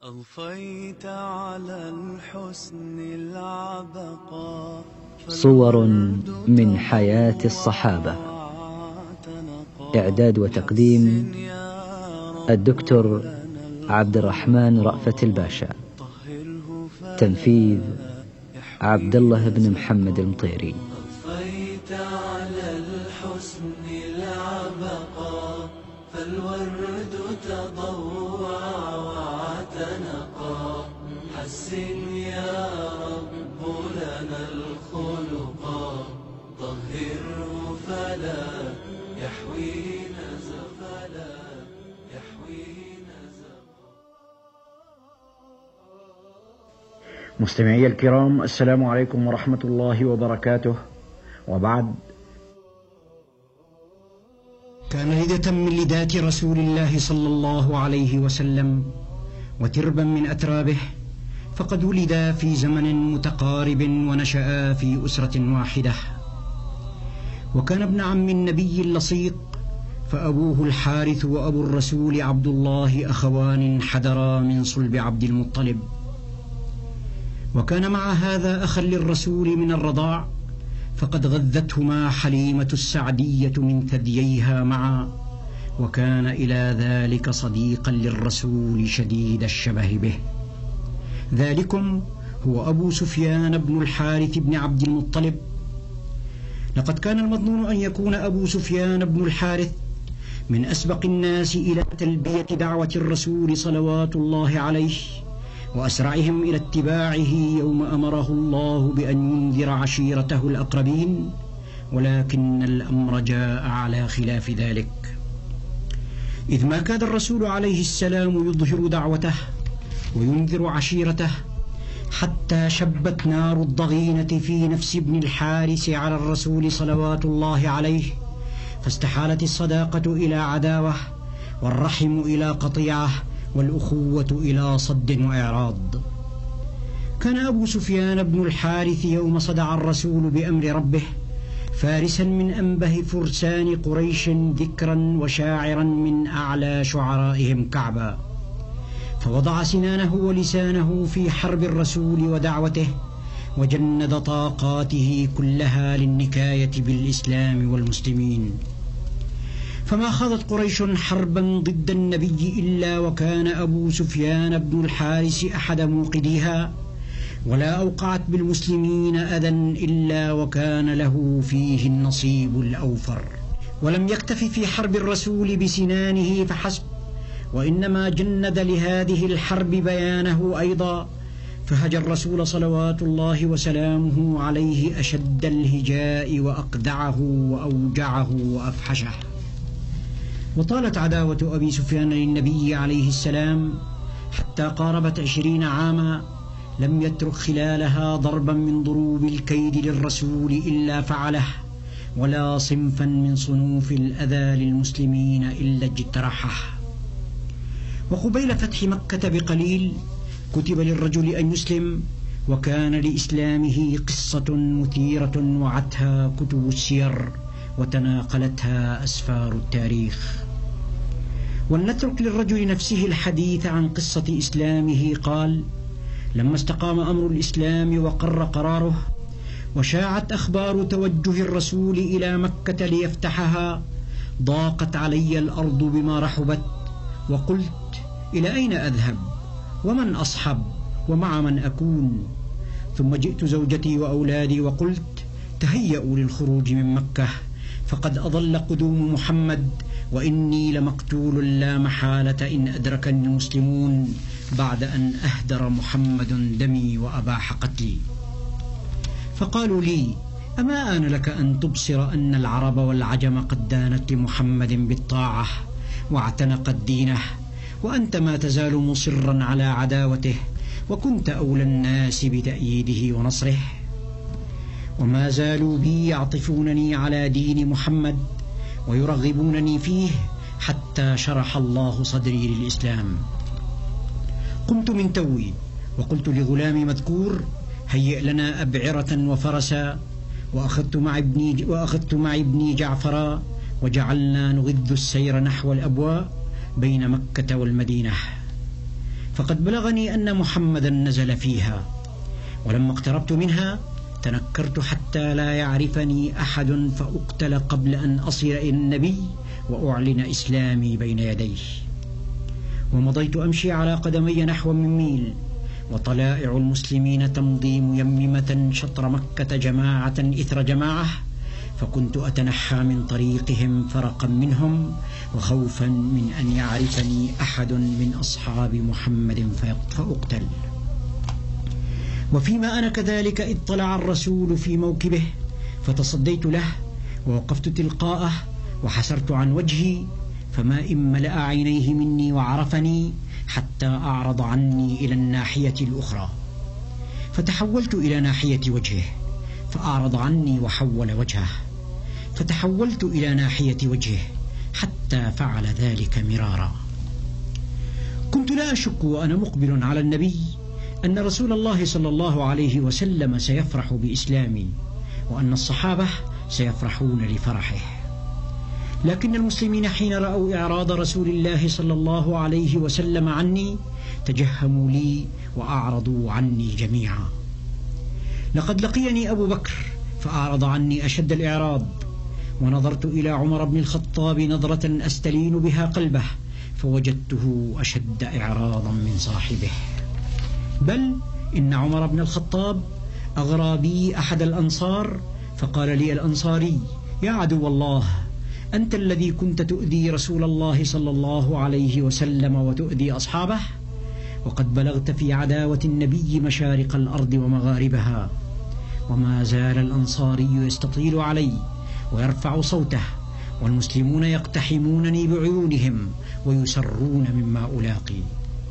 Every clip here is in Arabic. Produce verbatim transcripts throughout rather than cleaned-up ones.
أضفيت على الحسن العبقى صور من حياة الصحابة. إعداد وتقديم الدكتور عبد الرحمن رأفت الباشا. تنفيذ عبد الله بن محمد المطيري. أضفيت على الحسن العبقى فالورد تضوع واعتنقا حسن يا رب لنا الخلقا طهره فلا يحوي نزفلا يحوي نزفا. مستمعي الكرام، السلام عليكم ورحمة الله وبركاته. وبعد، كان لدة من لدات رسول الله صلى الله عليه وسلم وتربا من أترابه، فقد ولدا في زمن متقارب ونشأ في أسرة واحدة. وكان ابن عم النبي اللصيق، فأبوه الحارث وأبو الرسول عبد الله أخوان حدرا من صلب عبد المطلب. وكان مع هذا أخا للرسول من الرضاع، فقد غذتهما حليمة السعدية من ثدييها معا، وكان إلى ذلك صديقا للرسول شديد الشبه به. ذلكم هو أبو سفيان بن الحارث بن عبد المطلب. لقد كان المظنون أن يكون أبو سفيان بن الحارث من أسبق الناس إلى تلبية دعوة الرسول صلوات الله عليه، وأسرعهم إلى اتباعه يوم أمره الله بأن ينذر عشيرته الأقربين، ولكن الأمر جاء على خلاف ذلك، إذ ما كاد الرسول عليه السلام يظهر دعوته وينذر عشيرته حتى شبت نار الضغينة في نفس ابن الحارث على الرسول صلوات الله عليه، فاستحالت الصداقة إلى عداوة، والرحم إلى قطيعة، والأخوة إلى صد وإعراض. كان أبو سفيان بن الحارث يوم صدع الرسول بأمر ربه فارسا من أنبه فرسان قريش ذكرا وشاعرا من أعلى شعرائهم كعبا، فوضع سنانه ولسانه في حرب الرسول ودعوته، وجند طاقاته كلها للنكاية بالإسلام والمسلمين. فما خاضت قريش حربا ضد النبي إلا وكان أبو سفيان بن الحارث أحد موقديها، ولا أوقعت بالمسلمين أذى إلا وكان له فيه النصيب الأوفر. ولم يكتف في حرب الرسول بسنانه فحسب، وإنما جند لهذه الحرب بيانه أيضا، فهجى الرسول صلوات الله وسلامه عليه أشد الهجاء وأقدعه وأوجعه وأفحشه. وطالت عداوة أبي سفيان للنبي عليه السلام حتى قاربت عشرين عاما، لم يترك خلالها ضربا من ضروب الكيد للرسول إلا فعله، ولا صنفا من صنوف الأذى للمسلمين إلا اجترحه. وقبيل فتح مكة بقليل كتب للرجل أن يسلم، وكان لإسلامه قصة مثيرة وعتها كتب السير وتناقلتها أسفار التاريخ. ولنترك للرجل نفسه الحديث عن قصة إسلامه. قال: لما استقام أمر الإسلام وقر قراره، وشاعت أخبار توجه الرسول إلى مكة ليفتحها، ضاقت علي الأرض بما رحبت، وقلت: إلى أين أذهب؟ ومن أصحب؟ ومع من أكون؟ ثم جئت زوجتي وأولادي وقلت: تهيئوا للخروج من مكة، فقد أضل قدوم محمد، وإني لمقتول لا محالة إن أدركني المسلمون بعد أن أهدر محمد دمي وأباح قتلي. فقالوا لي: أما آن لك أن تبصر أن العرب والعجم قد دانت لمحمد بالطاعة واعتنقت دينه، وأنت ما تزال مصرا على عداوته، وكنت أولى الناس بتأييده ونصره؟ وما زالوا بي يعطفونني على دين محمد ويرغبونني فيه حتى شرح الله صدري للإسلام. قمت من توي وقلت لغلامي مذكور: هيئ لنا أبعرة وفرسا، وأخذت مع ابني, وأخذت مع ابني جعفرا، وجعلنا نغذ السير نحو الأبواء بين مكة والمدينة. فقد بلغني أن محمدا نزل فيها، ولما اقتربت منها تنكرت حتى لا يعرفني أحد فأقتل قبل أن أصل إلى النبي وأعلن إسلامي بين يديه. ومضيت أمشي على قدمي نحو من ميل، وطلائع المسلمين تمضي ميممة شطر مكة جماعة إثر جماعة، فكنت أتنحى من طريقهم فرقا منهم وخوفا من أن يعرفني أحد من أصحاب محمد فأقتل. وفيما أنا كذلك اطلع الرسول في موكبه، فتصديت له ووقفت تلقاءه وحسرت عن وجهي، فما إن ملأ عينيه مني وعرفني حتى أعرض عني إلى الناحية الأخرى، فتحولت إلى ناحية وجهه فأعرض عني وحول وجهه، فتحولت إلى ناحية وجهه حتى فعل ذلك مرارا. كنت لا أشك وأنا مقبل على النبي أن رسول الله صلى الله عليه وسلم سيفرح بإسلامي، وأن الصحابة سيفرحون لفرحه. لكن المسلمين حين رأوا إعراض رسول الله صلى الله عليه وسلم عني تجهموا لي وأعرضوا عني جميعا. لقد لقيني أبو بكر فأعرض عني أشد الإعراض، ونظرت إلى عمر بن الخطاب نظرة أستلين بها قلبه فوجدته أشد إعراضا من صاحبه. بل إن عمر بن الخطاب أغرى بي أحد الأنصار فقال لي الأنصاري: يا عدو الله، أنت الذي كنت تؤذي رسول الله صلى الله عليه وسلم وتؤذي أصحابه، وقد بلغت في عداوة النبي مشارق الأرض ومغاربها. وما زال الأنصاري يستطيل علي ويرفع صوته، والمسلمون يقتحمونني بعيونهم ويسرون مما ألاقي.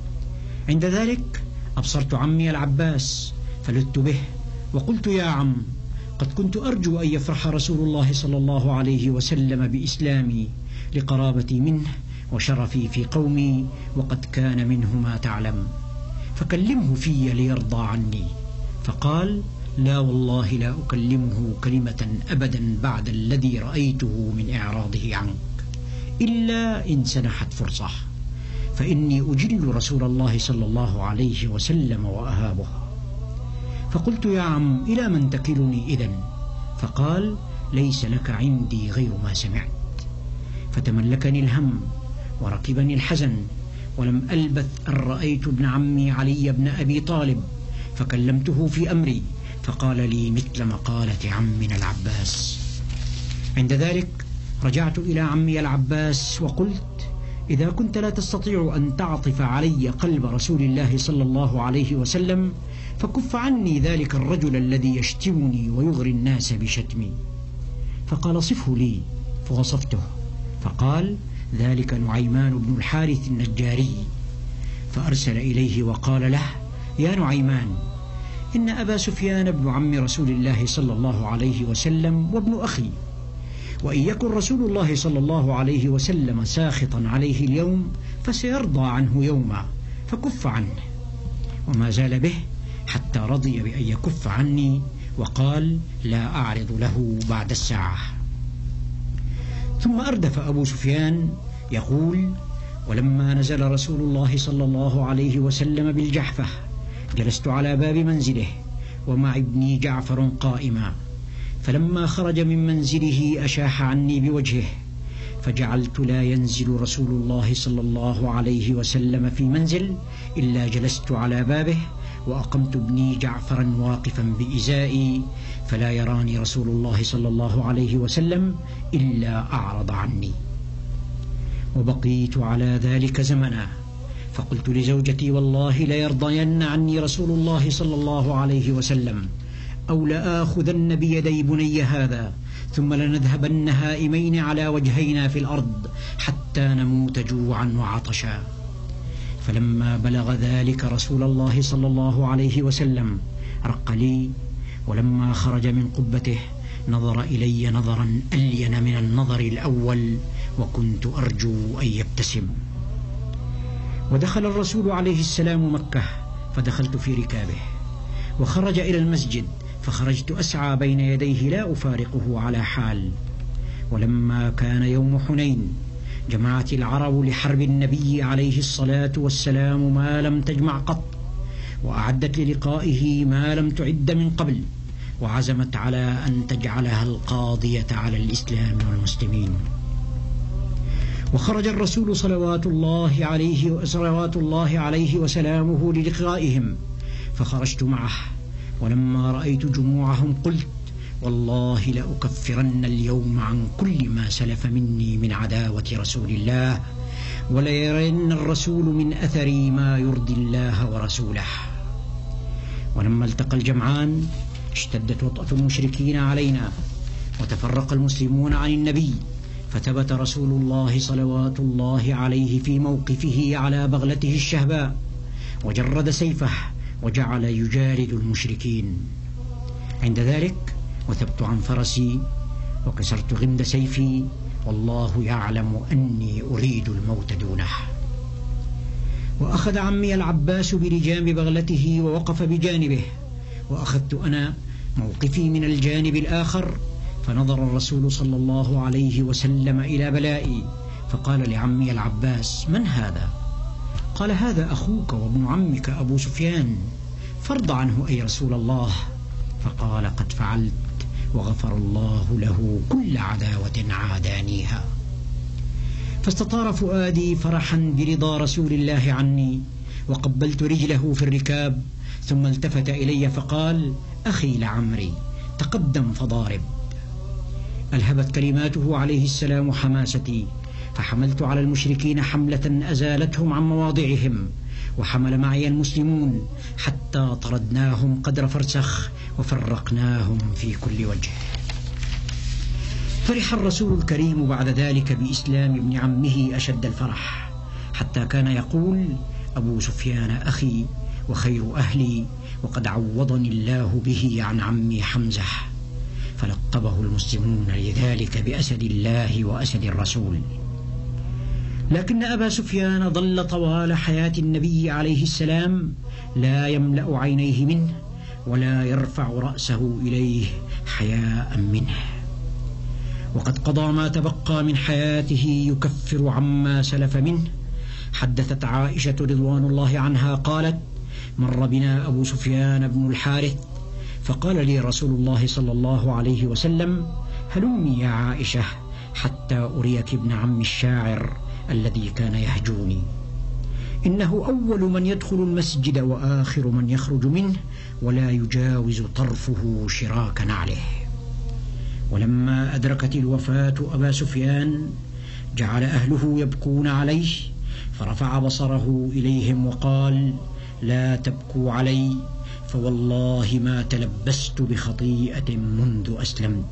عند ذلك أبصرت عمي العباس فلدت به وقلت: يا عم، قد كنت أرجو أن يفرح رسول الله صلى الله عليه وسلم بإسلامي لقرابتي منه وشرفي في قومي، وقد كان منه ما تعلم، فكلمه في ليرضى عني. فقال: لا والله لا أكلمه كلمة أبدا بعد الذي رأيته من إعراضه عنك، إلا إن سنحت فرصة، فإني أجل رسول الله صلى الله عليه وسلم وأهابه. فقلت: يا عم، إلى من تكلني إذن؟ فقال: ليس لك عندي غير ما سمعت. فتملكني الهم وركبني الحزن، ولم ألبث أن رأيت ابن عمي علي بن أبي طالب فكلمته في أمري، فقال لي مثل مقالة عمنا العباس. عند ذلك رجعت إلى عمي العباس وقلت: إذا كنت لا تستطيع أن تعطف علي قلب رسول الله صلى الله عليه وسلم فكف عني ذلك الرجل الذي يشتمني ويغري الناس بشتمي. فقال: صفه لي، فوصفته، فقال: ذلك نعيمان بن الحارث النجاري. فأرسل إليه وقال له: يا نعيمان، إن أبا سفيان بن عم رسول الله صلى الله عليه وسلم وابن أخي، وإن يكن رسول الله صلى الله عليه وسلم ساخطا عليه اليوم فسيرضى عنه يوما، فكف عنه. وما زال به حتى رضي بأن يكف عني، وقال: لا أعرض له بعد الساعة. ثم أردف أبو سفيان يقول: ولما نزل رسول الله صلى الله عليه وسلم بالجحفة جلست على باب منزله ومع ابني جعفر قائما، فلما خرج من منزله أشاح عني بوجهه، فجعلت لا ينزل رسول الله صلى الله عليه وسلم في منزل إلا جلست على بابه، وأقمت ابني جعفرا واقفا بإزائي، فلا يراني رسول الله صلى الله عليه وسلم إلا أعرض عني. وبقيت على ذلك زمنا، فقلت لزوجتي: والله ليرضين عني رسول الله صلى الله عليه وسلم، أو لآخذن بيدي بني هذا ثم لنذهبن هائمين على وجهينا في الأرض حتى نموت جوعا وعطشا. فلما بلغ ذلك رسول الله صلى الله عليه وسلم رق لي، ولما خرج من قبته نظر إلي نظرا ألين من النظر الأول، وكنت أرجو أن يبتسم. ودخل الرسول عليه السلام مكة، فدخلت في ركابه، وخرج إلى المسجد، فخرجت أسعى بين يديه لا أفارقه على حال. ولما كان يوم حنين جمعت العرب لحرب النبي عليه الصلاة والسلام ما لم تجمع قط، وأعدت للقائه ما لم تعد من قبل، وعزمت على أن تجعلها القاضية على الإسلام والمسلمين. وخرج الرسول صلوات الله عليه صلوات الله عليه وسلامه للقائهم، فخرجت معه، ولما رأيت جموعهم قلت: والله لأكفرن اليوم عن كل ما سلف مني من عداوة رسول الله، وليرين الرسول من أثري ما يرضي الله ورسوله. ولما التقى الجمعان اشتدت وطأة المشركين علينا، وتفرق المسلمون عن النبي، فثبت رسول الله صلوات الله عليه في موقفه على بغلته الشهباء، وجرد سيفه وجعل يجارد المشركين. عند ذلك وثبت عن فرسي وكسرت غمد سيفي، والله يعلم أني أريد الموت دونه. وأخذ عمي العباس بلجام بغلته ووقف بجانبه، وأخذت أنا موقفي من الجانب الآخر، فنظر الرسول صلى الله عليه وسلم إلى بلائي، فقال لعمي العباس: من هذا؟ قال: هذا أخوك وابن عمك أبو سفيان، فارض عنه أي رسول الله. فقال: قد فعلت، وغفر الله له كل عداوة عادانيها. فاستطار فؤادي فرحا برضا رسول الله عني، وقبلت رجله في الركاب، ثم التفت إلي فقال: أخي لعمري، تقدم فضارب. ألهبت كلماته عليه السلام حماستي، فحملت على المشركين حملة أزالتهم عن مواضعهم، وحمل معي المسلمون حتى طردناهم قدر فرسخ، وفرقناهم في كل وجه. فرح الرسول الكريم بعد ذلك بإسلام ابن عمه أشد الفرح، حتى كان يقول: أبو سفيان أخي وخير أهلي، وقد عوضني الله به عن عمي حمزة. فلقبه المسلمون لذلك بأسد الله وأسد الرسول. لكن أبا سفيان ظل طوال حياة النبي عليه السلام لا يملأ عينيه منه، ولا يرفع رأسه إليه حياء منه، وقد قضى ما تبقى من حياته يكفر عما سلف منه. حدثت عائشة رضوان الله عنها قالت: مر بنا أبو سفيان بن الحارث، فقال لي رسول الله صلى الله عليه وسلم: هلمي يا عائشة حتى أريك ابن عم الشاعر الذي كان يهجوني، إنه أول من يدخل المسجد وآخر من يخرج منه، ولا يجاوز طرفه شراك نعله. ولما أدركت الوفاة أبا سفيان جعل أهله يبكون عليه، فرفع بصره إليهم وقال: لا تبكوا علي، فوالله ما تلبست بخطيئة منذ أسلمت.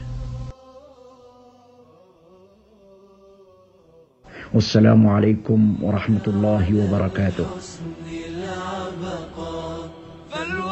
والسلام عليكم ورحمة الله وبركاته.